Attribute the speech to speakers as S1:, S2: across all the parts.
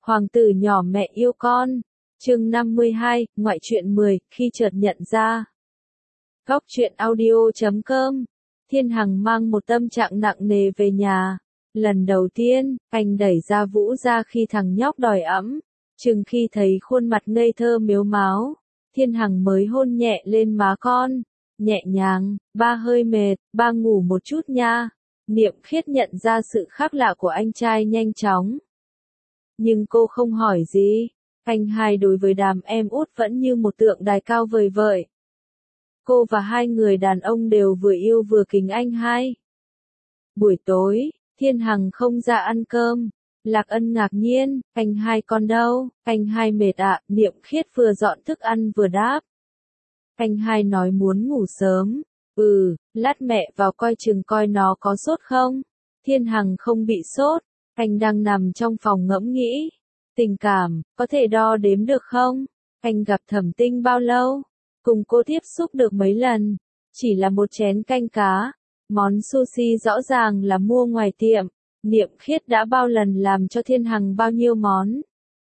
S1: Hoàng tử nhỏ mẹ yêu con. Chương 52, ngoại truyện 10, khi chợt nhận ra. Góc truyện audio.com. Thiên Hằng mang một tâm trạng nặng nề về nhà. Lần đầu tiên, anh đẩy ra Vũ ra khi thằng nhóc đòi ẵm. Chừng khi thấy khuôn mặt ngây thơ mếu máo, Thiên Hằng mới hôn nhẹ lên má con. Nhẹ nhàng, ba hơi mệt, ba ngủ một chút nha. Niệm Khiết nhận ra sự khác lạ của anh trai nhanh chóng. Nhưng cô không hỏi gì. Anh hai đối với đám em út vẫn như một tượng đài cao vời vợi. Cô và hai người đàn ông đều vừa yêu vừa kính anh hai. Buổi tối, Thiên Hằng không ra ăn cơm. Lạc Ân ngạc nhiên, anh hai con đâu? Anh hai mệt ạ. Niệm Khiết vừa dọn thức ăn vừa đáp. Anh hai nói muốn ngủ sớm. Lát mẹ vào coi chừng coi nó có sốt không? Thiên Hằng không bị sốt. Anh đang nằm trong phòng ngẫm nghĩ. Tình cảm, có thể đo đếm được không? Anh gặp Thẩm Tinh bao lâu? Cùng cô tiếp xúc được mấy lần? Chỉ là một chén canh cá. Món sushi rõ ràng là mua ngoài tiệm. Niệm Khiết đã bao lần làm cho Thiên Hằng bao nhiêu món.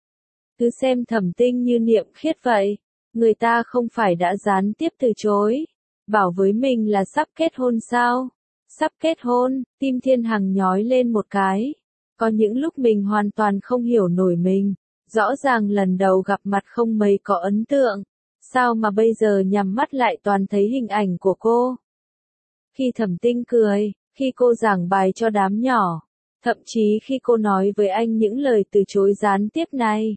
S1: Cứ xem Thẩm Tinh như Niệm Khiết vậy. Người ta không phải đã gián tiếp từ chối. Bảo với mình là sắp kết hôn sao? Sắp kết hôn, tim Thiên Hằng nhói lên một cái. Có những lúc mình hoàn toàn không hiểu nổi mình. Rõ ràng lần đầu gặp mặt không mấy có ấn tượng. Sao mà bây giờ nhắm mắt lại toàn thấy hình ảnh của cô? Khi Thẩm Tinh cười, khi cô giảng bài cho đám nhỏ, thậm chí khi cô nói với anh những lời từ chối gián tiếp này.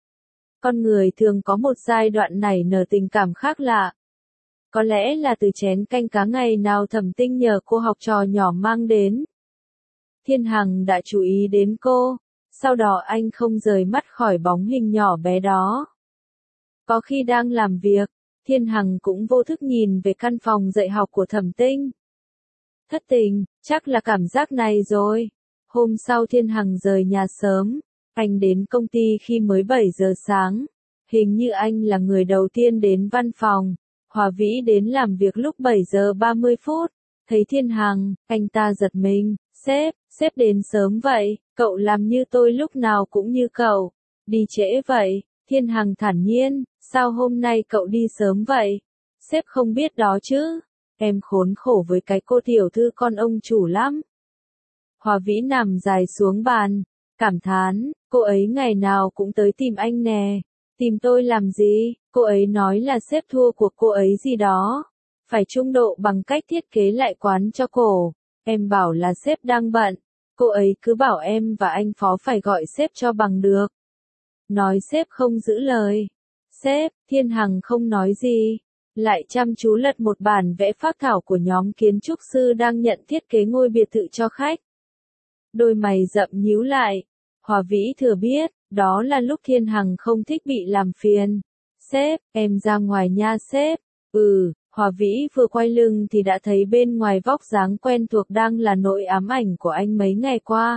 S1: Con người thường có một giai đoạn nảy nở tình cảm khác lạ. Có lẽ là từ chén canh cá ngày nào Thẩm Tinh nhờ cô học trò nhỏ mang đến. Thiên Hằng đã chú ý đến cô, sau đó anh không rời mắt khỏi bóng hình nhỏ bé đó. Có khi đang làm việc, Thiên Hằng cũng vô thức nhìn về căn phòng dạy học của Thẩm Tinh. Thất tình, chắc là cảm giác này rồi. Hôm sau Thiên Hằng rời nhà sớm, anh đến công ty khi mới 7 giờ sáng. Hình như anh là người đầu tiên đến văn phòng. Hòa Vĩ đến làm việc lúc 7 giờ 30 phút. Thấy Thiên Hằng, anh ta giật mình. Sếp đến sớm vậy, cậu làm như tôi lúc nào cũng như cậu. Đi trễ vậy, Thiên Hằng thản nhiên, sao hôm nay cậu đi sớm vậy? Sếp không biết đó chứ, em khốn khổ với cái cô tiểu thư con ông chủ lắm. Hòa Vĩ nằm dài xuống bàn, cảm thán, cô ấy ngày nào cũng tới tìm anh nè. Tìm tôi làm gì? Cô ấy nói là sếp thua cuộc cô ấy gì đó. Phải trung độ bằng cách thiết kế lại quán cho cổ. Em bảo là sếp đang bận. Cô ấy cứ bảo em và anh phó phải gọi sếp cho bằng được. Nói sếp không giữ lời. Sếp, Thiên Hằng không nói gì. Lại chăm chú lật một bản vẽ phác thảo của nhóm kiến trúc sư đang nhận thiết kế ngôi biệt thự cho khách. Đôi mày rậm nhíu lại. Hòa Vĩ thừa biết, đó là lúc Thiên Hằng không thích bị làm phiền. Sếp, em ra ngoài nha sếp. Hòa Vĩ vừa quay lưng thì đã thấy bên ngoài vóc dáng quen thuộc đang là nỗi ám ảnh của anh mấy ngày qua.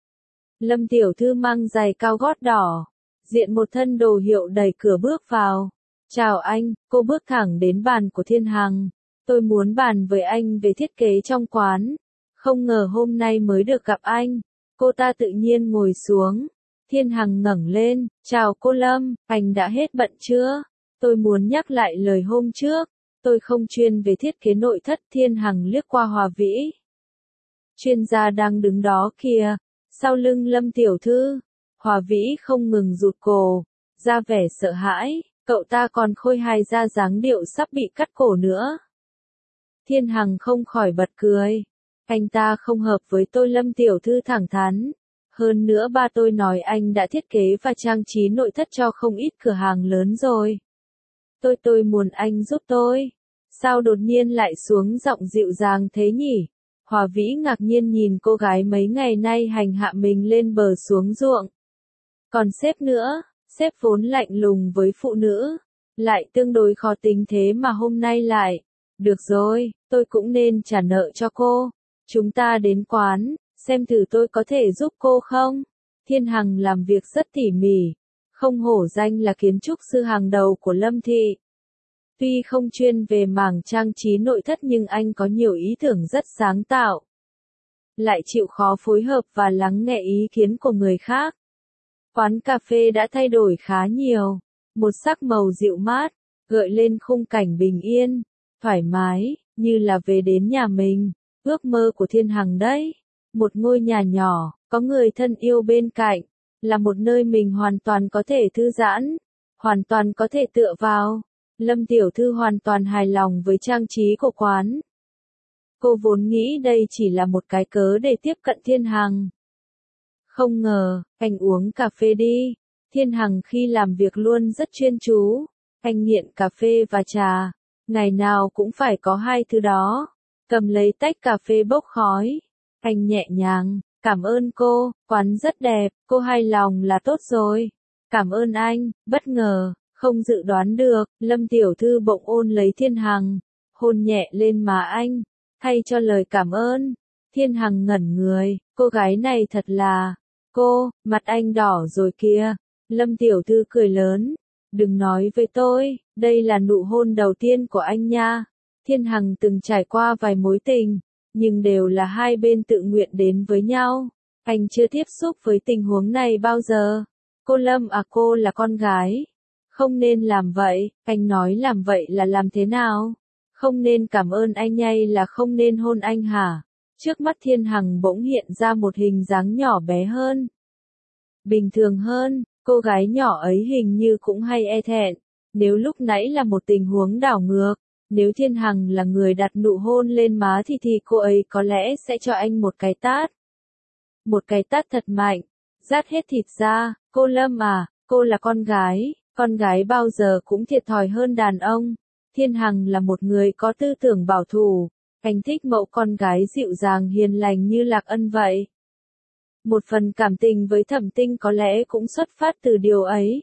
S1: Lâm tiểu thư mang giày cao gót đỏ, diện một thân đồ hiệu đẩy cửa bước vào. Chào anh, cô bước thẳng đến bàn của Thiên Hằng. Tôi muốn bàn với anh về thiết kế trong quán. Không ngờ hôm nay mới được gặp anh. Cô ta tự nhiên ngồi xuống. Thiên Hằng ngẩng lên, chào cô Lâm, anh đã hết bận chưa? Tôi muốn nhắc lại lời hôm trước. Tôi không chuyên về thiết kế nội thất. Thiên Hằng liếc qua Hòa Vĩ. Chuyên gia đang đứng đó kìa, sau lưng Lâm tiểu thư. Hòa Vĩ không ngừng rụt cổ, ra vẻ sợ hãi, cậu ta còn khôi hài ra dáng điệu sắp bị cắt cổ nữa. Thiên Hằng không khỏi bật cười. Anh ta không hợp với tôi. Lâm tiểu thư thẳng thắn. Hơn nữa ba tôi nói anh đã thiết kế và trang trí nội thất cho không ít cửa hàng lớn rồi. Tôi muốn anh giúp tôi. Sao đột nhiên lại xuống giọng dịu dàng thế nhỉ? Hòa Vĩ ngạc nhiên nhìn cô gái mấy ngày nay hành hạ mình lên bờ xuống ruộng. Còn sếp nữa, sếp vốn lạnh lùng với phụ nữ, lại tương đối khó tính thế mà hôm nay lại. Được rồi, tôi cũng nên trả nợ cho cô. Chúng ta đến quán, xem thử tôi có thể giúp cô không? Thiên Hằng làm việc rất tỉ mỉ, không hổ danh là kiến trúc sư hàng đầu của Lâm thị. Tuy không chuyên về mảng trang trí nội thất nhưng anh có nhiều ý tưởng rất sáng tạo. Lại chịu khó phối hợp và lắng nghe ý kiến của người khác. Quán cà phê đã thay đổi khá nhiều, một sắc màu dịu mát, gợi lên khung cảnh bình yên, thoải mái, như là về đến nhà mình, ước mơ của Thiên Hằng đấy. Một ngôi nhà nhỏ, có người thân yêu bên cạnh, là một nơi mình hoàn toàn có thể thư giãn, hoàn toàn có thể tựa vào. Lâm tiểu thư hoàn toàn hài lòng với trang trí của quán. Cô vốn nghĩ đây chỉ là một cái cớ để tiếp cận Thiên Hằng. Không ngờ, anh uống cà phê đi. Thiên Hằng khi làm việc luôn rất chuyên chú. Anh nghiện cà phê và trà. Ngày nào cũng phải có hai thứ đó. Cầm lấy tách cà phê bốc khói. Anh nhẹ nhàng, cảm ơn cô, quán rất đẹp, cô hài lòng là tốt rồi. Cảm ơn anh, bất ngờ, không dự đoán được, Lâm tiểu thư bỗng ôm lấy Thiên Hằng, hôn nhẹ lên má anh, thay cho lời cảm ơn. Thiên Hằng ngẩn người, cô gái này thật là, cô, mặt anh đỏ rồi kìa. Lâm tiểu thư cười lớn, đừng nói với tôi, đây là nụ hôn đầu tiên của anh nha. Thiên Hằng từng trải qua vài mối tình, nhưng đều là hai bên tự nguyện đến với nhau. Anh chưa tiếp xúc với tình huống này bao giờ. Cô Lâm à, cô là con gái. Không nên làm vậy, anh nói làm vậy là làm thế nào? Không nên cảm ơn anh hay là không nên hôn anh hả? Trước mắt Thiên Hằng bỗng hiện ra một hình dáng nhỏ bé hơn. Bình thường hơn, cô gái nhỏ ấy hình như cũng hay e thẹn. Nếu lúc nãy là một tình huống đảo ngược, nếu Thiên Hằng là người đặt nụ hôn lên má thì cô ấy có lẽ sẽ cho anh một cái tát. Một cái tát thật mạnh, rát hết thịt ra. Cô Lâm à, cô là con gái bao giờ cũng thiệt thòi hơn đàn ông. Thiên Hằng là một người có tư tưởng bảo thủ, anh thích mẫu con gái dịu dàng hiền lành như Lạc Ân vậy. Một phần cảm tình với Thẩm Tinh có lẽ cũng xuất phát từ điều ấy.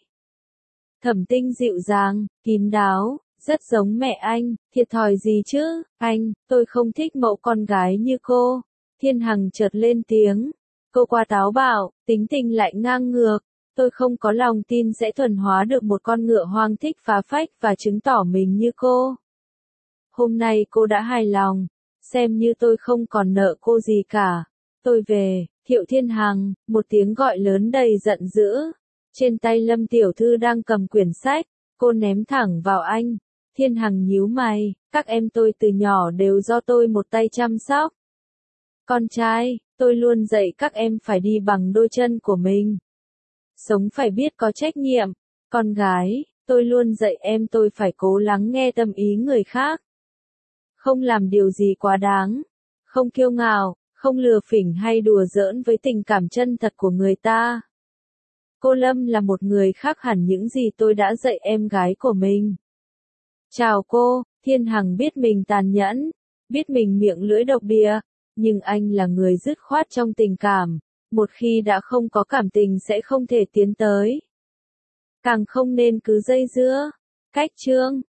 S1: Thẩm Tinh dịu dàng, kín đáo, rất giống mẹ anh, thiệt thòi gì chứ, anh, tôi không thích mẫu con gái như cô. Thiên Hằng chợt lên tiếng, cô quá táo bạo, tính tình lại ngang ngược, tôi không có lòng tin sẽ thuần hóa được một con ngựa hoang thích phá phách và chứng tỏ mình như cô. Hôm nay cô đã hài lòng, xem như tôi không còn nợ cô gì cả. Tôi về. Thiệu Thiên Hằng, một tiếng gọi lớn đầy giận dữ. Trên tay Lâm tiểu thư đang cầm quyển sách, cô ném thẳng vào anh. Thiên Hằng nhíu mày, các em tôi từ nhỏ đều do tôi một tay chăm sóc. Con trai, tôi luôn dạy các em phải đi bằng đôi chân của mình. Sống phải biết có trách nhiệm. Con gái, tôi luôn dạy em tôi phải cố lắng nghe tâm ý người khác. Không làm điều gì quá đáng. Không kiêu ngạo, không lừa phỉnh hay đùa giỡn với tình cảm chân thật của người ta. Cô Lâm là một người khác hẳn những gì tôi đã dạy em gái của mình. Chào cô, Thiên Hằng biết mình tàn nhẫn, biết mình miệng lưỡi độc địa, nhưng anh là người dứt khoát trong tình cảm, một khi đã không có cảm tình sẽ không thể tiến tới. Càng không nên cứ dây dưa. Cách chương